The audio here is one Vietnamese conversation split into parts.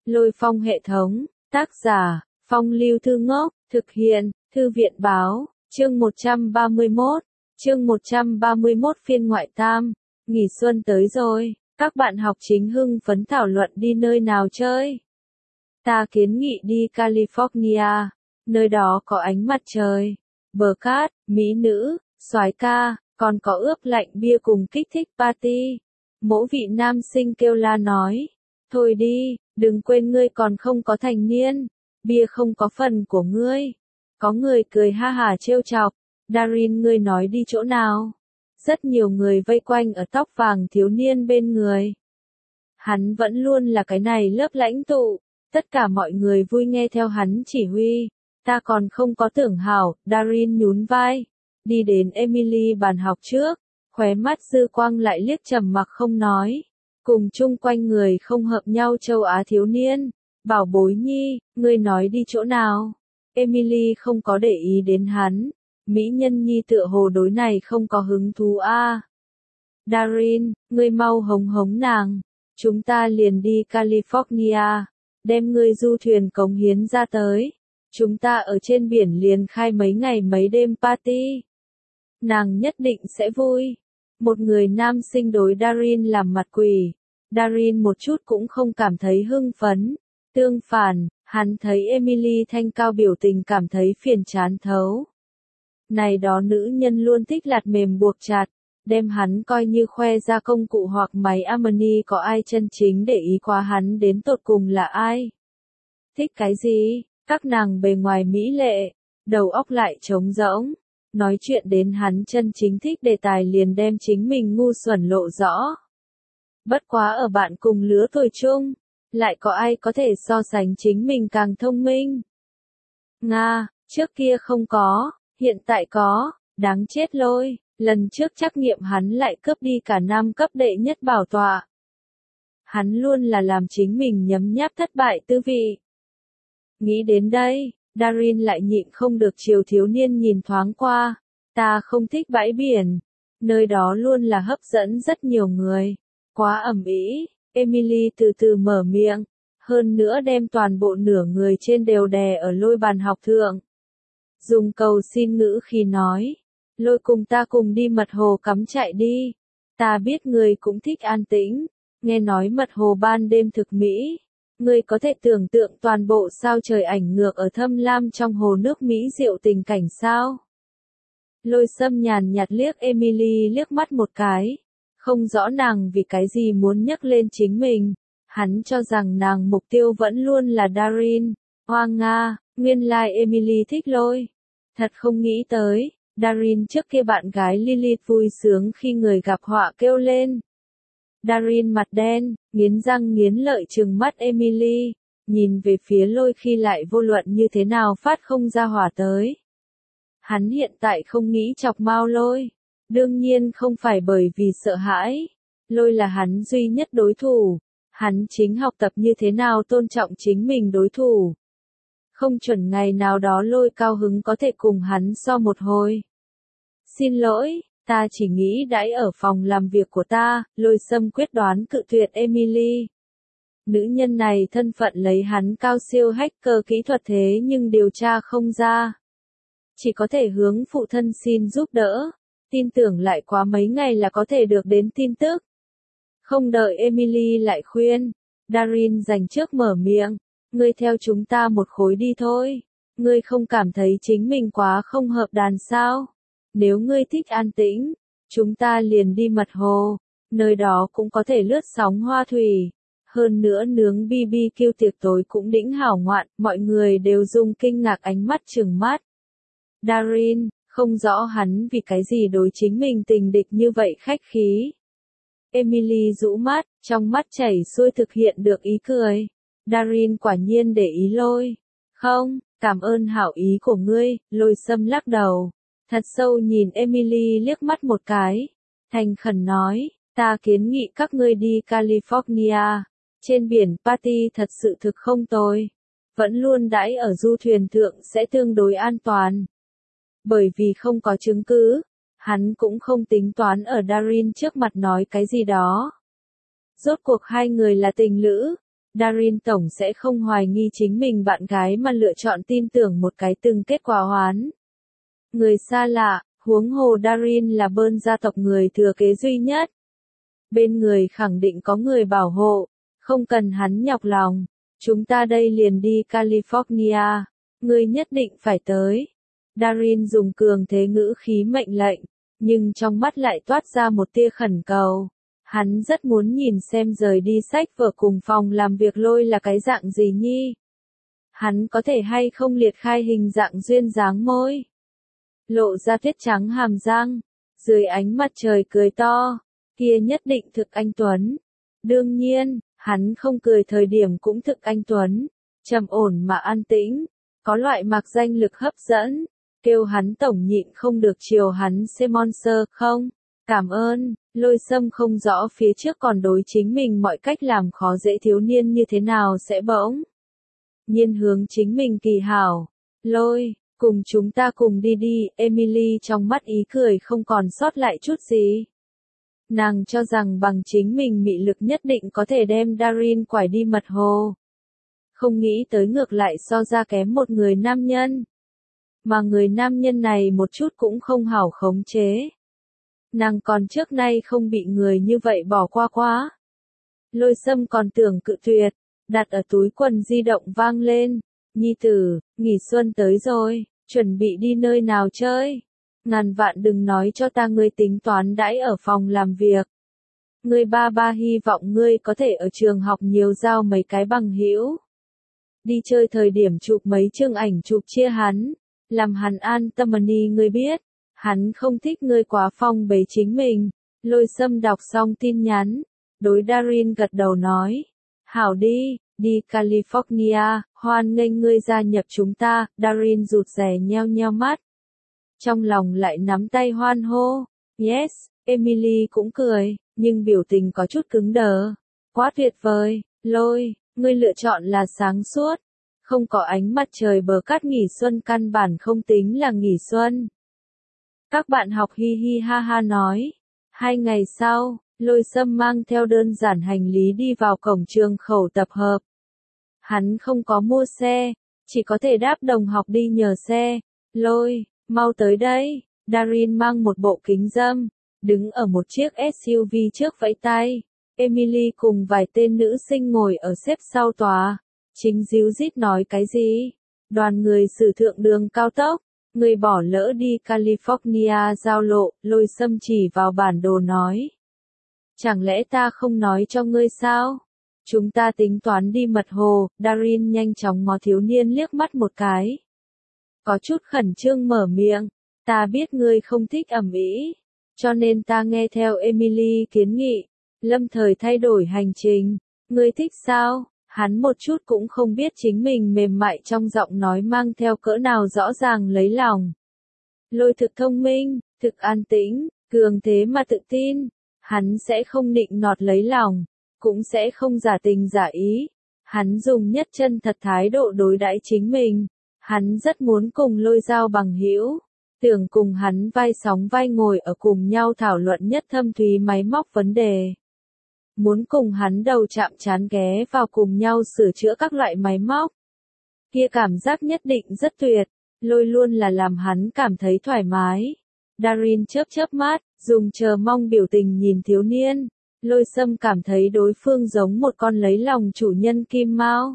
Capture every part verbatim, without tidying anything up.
Lôi Phong hệ thống, tác giả, Phong Lưu Thư Ngốc, thực hiện, Thư viện báo, chương một trăm ba mươi mốt, chương một trăm ba mươi mốt phiên ngoại tam, nghỉ xuân tới rồi, các bạn học chính hưng phấn thảo luận đi nơi nào chơi. Ta kiến nghị đi California, nơi đó có ánh mặt trời, bờ cát, mỹ nữ, soái ca, còn có ướp lạnh bia cùng kích thích party. Mỗ vị nam sinh kêu la nói, thôi đi, đừng quên ngươi còn không có thành niên, bia không có phần của ngươi. Có người cười ha hả trêu chọc, Darin ngươi nói đi chỗ nào? Rất nhiều người vây quanh ở tóc vàng thiếu niên bên người. Hắn vẫn luôn là cái này lớp lãnh tụ, tất cả mọi người vui nghe theo hắn chỉ huy. Ta còn không có tưởng hảo, Darin nhún vai, đi đến Emily bàn học trước, khóe mắt dư quang lại liếc trầm mặc không nói, cùng chung quanh người không hợp nhau châu Á thiếu niên, bảo bối nhi, ngươi nói đi chỗ nào? Emily không có để ý đến hắn, mỹ nhân nhi tựa hồ đối này không có hứng thú a. À. Darin, ngươi mau hống hống nàng, chúng ta liền đi California, đem ngươi du thuyền cống hiến ra tới. Chúng ta ở trên biển liền khai mấy ngày mấy đêm party. Nàng nhất định sẽ vui. Một người nam sinh đối Darin làm mặt quỷ. Darin một chút cũng không cảm thấy hưng phấn. Tương phản, hắn thấy Emily thanh cao biểu tình cảm thấy phiền chán thấu. Này đó nữ nhân luôn thích lạt mềm buộc chặt, đem hắn coi như khoe ra công cụ hoặc máy Harmony, có ai chân chính để ý quá hắn đến tột cùng là ai? Thích cái gì? Các nàng bề ngoài mỹ lệ, đầu óc lại trống rỗng, nói chuyện đến hắn chân chính thích đề tài liền đem chính mình ngu xuẩn lộ rõ. Bất quá ở bạn cùng lứa tuổi chung, lại có ai có thể so sánh chính mình càng thông minh? Nga, trước kia không có, hiện tại có, đáng chết lôi, lần trước trắc nghiệm hắn lại cướp đi cả năm cấp đệ nhất bảo tọa. Hắn luôn là làm chính mình nhấm nháp thất bại tư vị. Nghĩ đến đây, Darin lại nhịn không được chiều thiếu niên nhìn thoáng qua. Ta không thích bãi biển. Nơi đó luôn là hấp dẫn rất nhiều người. Quá ầm ĩ. Emily từ từ mở miệng. Hơn nữa đem toàn bộ nửa người trên đều đè ở lôi bàn học thượng. Dùng cầu xin ngữ khi nói. Lôi cùng ta cùng đi mật hồ cắm trại đi. Ta biết người cũng thích an tĩnh. Nghe nói mật hồ ban đêm thực mỹ. Ngươi có thể tưởng tượng toàn bộ sao trời ảnh ngược ở thâm lam trong hồ nước mỹ diệu tình cảnh sao? Lôi Sâm nhàn nhạt liếc Emily liếc mắt một cái, không rõ nàng vì cái gì muốn nhấc lên chính mình, hắn cho rằng nàng mục tiêu vẫn luôn là Darin. Hoa Nga, nguyên lai like Emily thích lôi. Thật không nghĩ tới, Darin trước kia bạn gái Lilith vui sướng khi người gặp họa kêu lên. Darin mặt đen, nghiến răng nghiến lợi trừng mắt Emily, nhìn về phía lôi khi lại vô luận như thế nào phát không ra hỏa tới. Hắn hiện tại không nghĩ chọc mau lôi, đương nhiên không phải bởi vì sợ hãi, lôi là hắn duy nhất đối thủ, hắn chính học tập như thế nào tôn trọng chính mình đối thủ. Không chuẩn ngày nào đó lôi cao hứng có thể cùng hắn so một hồi. Xin lỗi. Ta chỉ nghĩ đãi ở phòng làm việc của ta, Lôi Sâm quyết đoán cự tuyệt Emily. Nữ nhân này thân phận lấy hắn cao siêu hacker kỹ thuật thế nhưng điều tra không ra. Chỉ có thể hướng phụ thân xin giúp đỡ, tin tưởng lại quá mấy ngày là có thể được đến tin tức. Không đợi Emily lại khuyên, Darin dành trước mở miệng, ngươi theo chúng ta một khối đi thôi, ngươi không cảm thấy chính mình quá không hợp đàn sao? Nếu ngươi thích an tĩnh, chúng ta liền đi mật hồ, nơi đó cũng có thể lướt sóng hoa thủy. Hơn nữa nướng bê bê kiu tiệc tối cũng đỉnh hảo ngoạn, mọi người đều dùng kinh ngạc ánh mắt trừng mắt. Darin, không rõ hắn vì cái gì đối chính mình tình địch như vậy khách khí. Emily rũ mắt, trong mắt chảy xuôi thực hiện được ý cười. Darin quả nhiên để ý lôi. Không, cảm ơn hảo ý của ngươi, Lôi Sâm lắc đầu. Thật sâu nhìn Emily liếc mắt một cái. Thành khẩn nói, ta kiến nghị các ngươi đi California. Trên biển party thật sự thực không tồi. Vẫn luôn đãi ở du thuyền thượng sẽ tương đối an toàn. Bởi vì không có chứng cứ, hắn cũng không tính toán ở Darin trước mặt nói cái gì đó. Rốt cuộc hai người là tình lữ, Darin tổng sẽ không hoài nghi chính mình bạn gái mà lựa chọn tin tưởng một cái từng kết quả hoán. Người xa lạ, huống hồ Darin là Bơn gia tộc người thừa kế duy nhất. Bên người khẳng định có người bảo hộ, không cần hắn nhọc lòng. Chúng ta đây liền đi California, ngươi nhất định phải tới. Darin dùng cường thế ngữ khí mệnh lệnh, nhưng trong mắt lại toát ra một tia khẩn cầu. Hắn rất muốn nhìn xem rời đi sách vở cùng phòng làm việc Lôi là cái dạng gì nhi. Hắn có thể hay không liệt khai hình dạng duyên dáng môi. Lộ ra tuyết trắng hàm răng, dưới ánh mặt trời cười to, kia nhất định thực anh Tuấn. Đương nhiên, hắn không cười thời điểm cũng thực anh Tuấn, trầm ổn mà an tĩnh, có loại mạc danh lực hấp dẫn, kêu hắn tổng nhịn không được chiều hắn xê monster không. Cảm ơn, Lôi Sâm không rõ phía trước còn đối chính mình mọi cách làm khó dễ thiếu niên như thế nào sẽ bỗng nhiên hướng chính mình kỳ hảo. Lôi, cùng chúng ta cùng đi đi, Emily trong mắt ý cười không còn sót lại chút gì. Nàng cho rằng bằng chính mình mị lực nhất định có thể đem Darin quải đi mật hồ. Không nghĩ tới ngược lại so ra kém một người nam nhân. Mà người nam nhân này một chút cũng không hảo khống chế. Nàng còn trước nay không bị người như vậy bỏ qua quá. Lôi Sâm còn tưởng cự tuyệt, đặt ở túi quần di động vang lên. Nhi tử, nghỉ xuân tới rồi, chuẩn bị đi nơi nào chơi. Ngàn vạn đừng nói cho ta ngươi tính toán đãi ở phòng làm việc. Ngươi ba ba hy vọng ngươi có thể ở trường học nhiều giao mấy cái bằng hữu. Đi chơi thời điểm chụp mấy chương ảnh chụp chia hắn, làm hắn an tâm đi ngươi biết. Hắn không thích ngươi quá phong bế chính mình. Lôi Sâm đọc xong tin nhắn, đối Darin gật đầu nói. Hảo đi, đi California, hoan nghênh ngươi gia nhập chúng ta. Darin rụt rè nheo nheo mắt. Trong lòng lại nắm tay hoan hô. Yes, Emily cũng cười, nhưng biểu tình có chút cứng đờ. Quá tuyệt vời, Lôi, ngươi lựa chọn là sáng suốt. Không có ánh mặt trời bờ cát nghỉ xuân căn bản không tính là nghỉ xuân. Các bạn học hi hi ha ha nói. Hai ngày sau, Lôi Sâm mang theo đơn giản hành lý đi vào cổng trường khẩu tập hợp. Hắn không có mua xe, chỉ có thể đáp đồng học đi nhờ xe. Lôi, mau tới đây. Darin mang một bộ kính râm, đứng ở một chiếc ét u vê trước vẫy tay. Emily cùng vài tên nữ sinh ngồi ở xếp sau tòa. Chính díu dít nói cái gì? Đoàn người sử thượng đường cao tốc. Người bỏ lỡ đi California giao lộ, Lôi Sâm chỉ vào bản đồ nói. Chẳng lẽ ta không nói cho ngươi sao? Chúng ta tính toán đi mật hồ. Darin nhanh chóng ngó thiếu niên liếc mắt một cái. Có chút khẩn trương mở miệng. Ta biết ngươi không thích ầm ĩ, cho nên ta nghe theo Emily kiến nghị, lâm thời thay đổi hành trình. Ngươi thích sao? Hắn một chút cũng không biết chính mình mềm mại trong giọng nói mang theo cỡ nào rõ ràng lấy lòng. Lôi thực thông minh, thực an tĩnh, cường thế mà tự tin. Hắn sẽ không nịnh nọt lấy lòng, cũng sẽ không giả tình giả ý. Hắn dùng nhất chân thật thái độ đối đãi chính mình. Hắn rất muốn cùng Lôi giao bằng hữu, tưởng cùng hắn vai sóng vai ngồi ở cùng nhau thảo luận nhất thâm thúy máy móc vấn đề. Muốn cùng hắn đầu chạm trán ghé vào cùng nhau sửa chữa các loại máy móc. Kia cảm giác nhất định rất tuyệt, Lôi luôn là làm hắn cảm thấy thoải mái. Darin chớp chớp mắt, dùng chờ mong biểu tình nhìn thiếu niên. Lôi Sâm cảm thấy đối phương giống một con lấy lòng chủ nhân kim mao.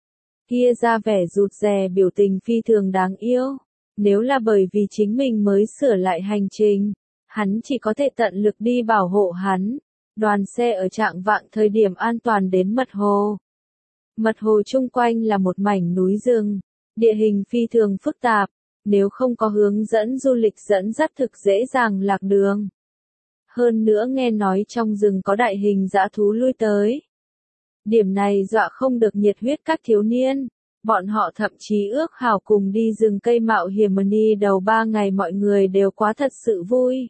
Kia ra vẻ rụt rè biểu tình phi thường đáng yêu. Nếu là bởi vì chính mình mới sửa lại hành trình, hắn chỉ có thể tận lực đi bảo hộ hắn. Đoàn xe ở trạng vạng thời điểm an toàn đến mật hồ. Mật hồ chung quanh là một mảnh núi rừng, địa hình phi thường phức tạp, nếu không có hướng dẫn du lịch dẫn dắt thực dễ dàng lạc đường. Hơn nữa nghe nói trong rừng có đại hình dã thú lui tới. Điểm này dọa không được nhiệt huyết các thiếu niên, bọn họ thậm chí ước hảo cùng đi rừng cây mạo hiểm đi đầu ba ngày mọi người đều quá thật sự vui.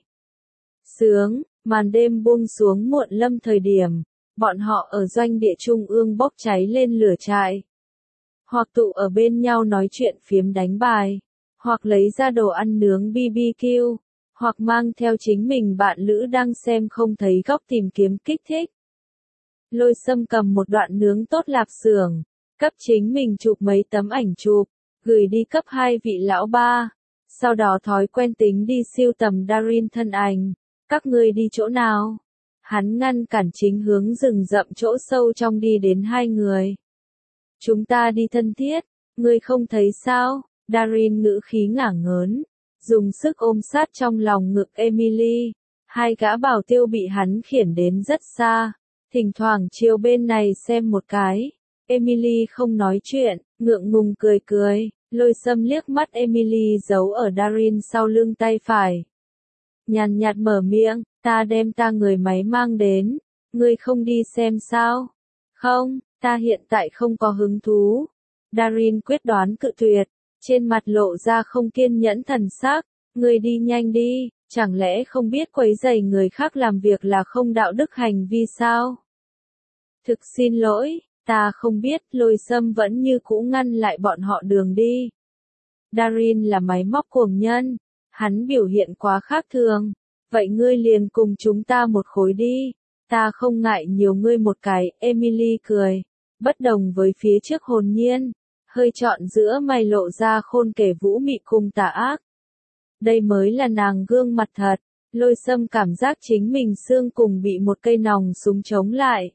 Sướng, màn đêm buông xuống muộn lâm thời điểm, bọn họ ở doanh địa trung ương bốc cháy lên lửa trại. Hoặc tụ ở bên nhau nói chuyện phiếm đánh bài, hoặc lấy ra đồ ăn nướng bê bê kiu, hoặc mang theo chính mình bạn lữ đang xem không thấy góc tìm kiếm kích thích. Lôi Sâm cầm một đoạn nướng tốt lạp xưởng, cấp chính mình chụp mấy tấm ảnh chụp, gửi đi cấp hai vị lão ba. Sau đó thói quen tính đi siêu tầm Darin thân ảnh. Các ngươi đi chỗ nào? Hắn ngăn cản chính hướng rừng rậm chỗ sâu trong đi đến hai người. Chúng ta đi thân thiết, ngươi không thấy sao? Darin ngữ khí ngả ngớn, dùng sức ôm sát trong lòng ngực Emily. Hai gã bảo tiêu bị hắn khiển đến rất xa, thỉnh thoảng chiều bên này xem một cái. Emily không nói chuyện, ngượng ngùng cười cười. Lôi Sâm liếc mắt Emily giấu ở Darin sau lưng tay phải. Nhàn nhạt mở miệng, ta đem ta người máy mang đến, ngươi không đi xem sao? Không, ta hiện tại không có hứng thú. Darin quyết đoán cự tuyệt, trên mặt lộ ra không kiên nhẫn thần sắc, ngươi đi nhanh đi, chẳng lẽ không biết quấy rầy người khác làm việc là không đạo đức hành vi sao? Thực xin lỗi. Ta không biết. Lôi Sâm vẫn như cũ ngăn lại bọn họ đường đi. Darin là máy móc cuồng nhân. Hắn biểu hiện quá khác thường. Vậy ngươi liền cùng chúng ta một khối đi. Ta không ngại nhiều ngươi một cái. Emily cười. Bất đồng với phía trước hồn nhiên. Hơi trọn giữa mày lộ ra khôn kể vũ mị cùng tà ác. Đây mới là nàng gương mặt thật. Lôi Sâm cảm giác chính mình xương cùng bị một cây nòng súng chống lại.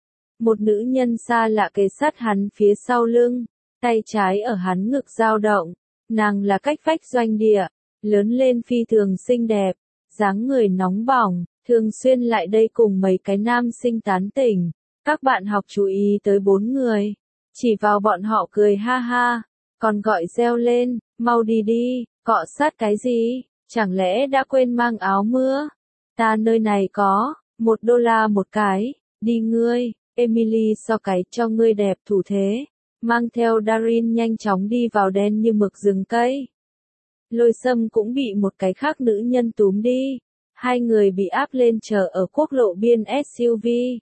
Một nữ nhân xa lạ kề sát hắn phía sau lưng, tay trái ở hắn ngực dao động, nàng là cách vách doanh địa, lớn lên phi thường xinh đẹp, dáng người nóng bỏng, thường xuyên lại đây cùng mấy cái nam sinh tán tỉnh. Các bạn học chú ý tới bốn người, chỉ vào bọn họ cười ha ha, còn gọi reo lên, mau đi đi, cọ sát cái gì, chẳng lẽ đã quên mang áo mưa? Ta nơi này có, một đô la một cái, đi ngươi. Emily so cái cho ngươi đẹp thủ thế, mang theo Darin nhanh chóng đi vào đen như mực rừng cây. Lôi Sâm cũng bị một cái khác nữ nhân túm đi, hai người bị áp lên chờ ở quốc lộ biên ét u vê.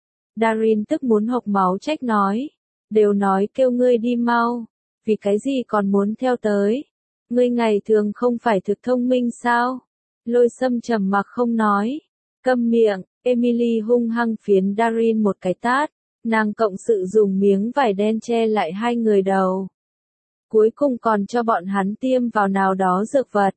Darin tức muốn hộc máu trách nói, đều nói kêu ngươi đi mau, vì cái gì còn muốn theo tới, ngươi ngày thường không phải thực thông minh sao? Lôi Sâm trầm mặc không nói, câm miệng. Emily hung hăng phiến Darin một cái tát, nàng cộng sự dùng miếng vải đen che lại hai người đầu. Cuối cùng còn cho bọn hắn tiêm vào nào đó dược vật.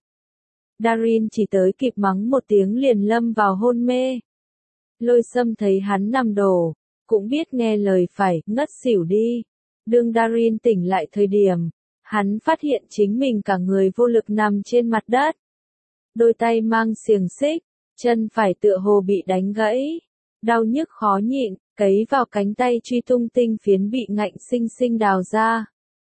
Darin chỉ tới kịp mắng một tiếng liền lâm vào hôn mê. Lôi Sâm thấy hắn nằm đổ, cũng biết nghe lời phải, ngất xỉu đi. Đương Darin tỉnh lại thời điểm, hắn phát hiện chính mình cả người vô lực nằm trên mặt đất. Đôi tay mang xiềng xích. Chân phải tựa hồ bị đánh gãy, đau nhức khó nhịn, cấy vào cánh tay truy tung tinh phiến bị ngạnh sinh sinh đào ra.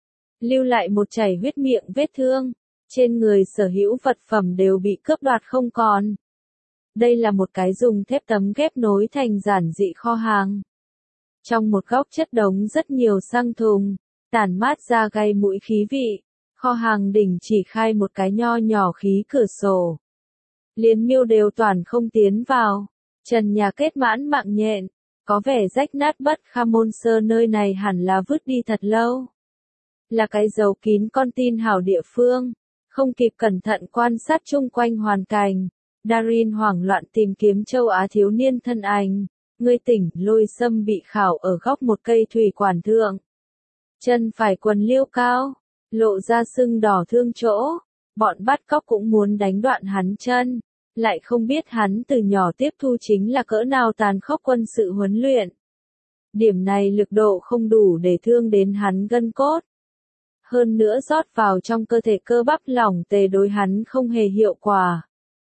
Lưu lại một chảy huyết miệng vết thương, trên người sở hữu vật phẩm đều bị cướp đoạt không còn. Đây là một cái dùng thép tấm ghép nối thành giản dị kho hàng. Trong một góc chất đống rất nhiều xăng thùng, tản mát ra gây mũi khí vị, kho hàng đỉnh chỉ khai một cái nho nhỏ khí cửa sổ. Liên miêu đều toàn không tiến vào, trần nhà kết mãn mạng nhện, có vẻ rách nát bất kham môn sơ nơi này hẳn là vứt đi thật lâu. Là cái giấu kín con tin hảo địa phương, không kịp cẩn thận quan sát chung quanh hoàn cảnh. Darin hoảng loạn tìm kiếm châu Á thiếu niên thân ảnh, ngươi tỉnh. Lôi Sâm bị khảo ở góc một cây thủy quản thượng. Chân phải quần liêu cao, lộ ra sưng đỏ thương chỗ, bọn bắt cóc cũng muốn đánh đoạn hắn chân. Lại không biết hắn từ nhỏ tiếp thu chính là cỡ nào tàn khốc quân sự huấn luyện. Điểm này lực độ không đủ để thương đến hắn gân cốt. Hơn nữa rót vào trong cơ thể cơ bắp lỏng tề đối hắn không hề hiệu quả.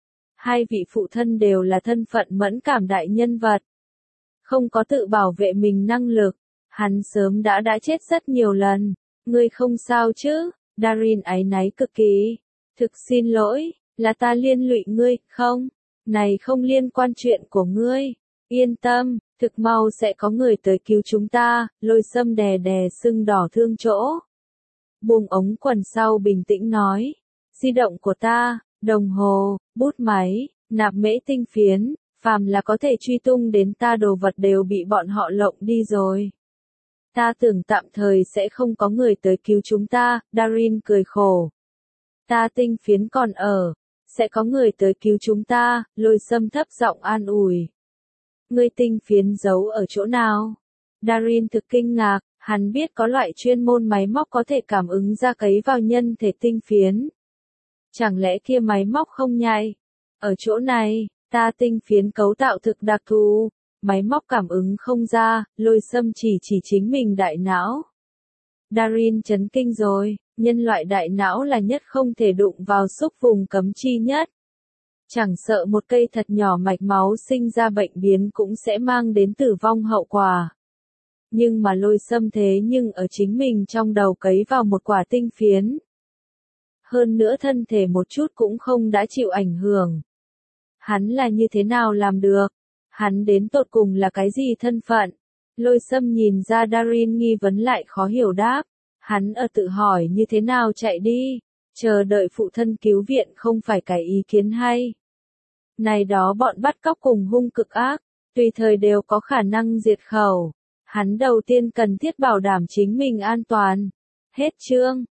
Hai vị phụ thân đều là thân phận mẫn cảm đại nhân vật. Không có tự bảo vệ mình năng lực, hắn sớm đã đã chết rất nhiều lần. Ngươi không sao chứ? Darin áy náy cực kỳ. Thực xin lỗi. Là ta liên lụy ngươi, không? Này không liên quan chuyện của ngươi. Yên tâm, thực mau sẽ có người tới cứu chúng ta. Lôi Sâm đè đè sưng đỏ thương chỗ. Buông ống quần sau bình tĩnh nói. Di động của ta, đồng hồ, bút máy, nạp mễ tinh phiến, phàm là có thể truy tung đến ta đồ vật đều bị bọn họ lộng đi rồi. Ta tưởng tạm thời sẽ không có người tới cứu chúng ta. Darin cười khổ. Ta tinh phiến còn ở. Sẽ có người tới cứu chúng ta. Lôi Sâm thấp giọng an ủi. Ngươi tinh phiến giấu ở chỗ nào? Darin thực kinh ngạc, hắn biết có loại chuyên môn máy móc có thể cảm ứng ra cấy vào nhân thể tinh phiến. Chẳng lẽ kia máy móc không nhạy? Ở chỗ này, ta tinh phiến cấu tạo thực đặc thù, máy móc cảm ứng không ra, Lôi Sâm chỉ chỉ chính mình đại não. Darin chấn kinh rồi, nhân loại đại não là nhất không thể đụng vào xúc vùng cấm chi nhất. Chẳng sợ một cây thật nhỏ mạch máu sinh ra bệnh biến cũng sẽ mang đến tử vong hậu quả. Nhưng mà Lôi Sâm thế nhưng ở chính mình trong đầu cấy vào một quả tinh phiến. Hơn nữa thân thể một chút cũng không đã chịu ảnh hưởng. Hắn là như thế nào làm được? Hắn đến tột cùng là cái gì thân phận? Lôi Sâm nhìn ra Darin nghi vấn lại khó hiểu đáp. Hắn ở tự hỏi như thế nào chạy đi, chờ đợi phụ thân cứu viện không phải cái ý kiến hay. Này đó bọn bắt cóc cùng hung cực ác, tùy thời đều có khả năng diệt khẩu. Hắn đầu tiên cần thiết bảo đảm chính mình an toàn. Hết chương.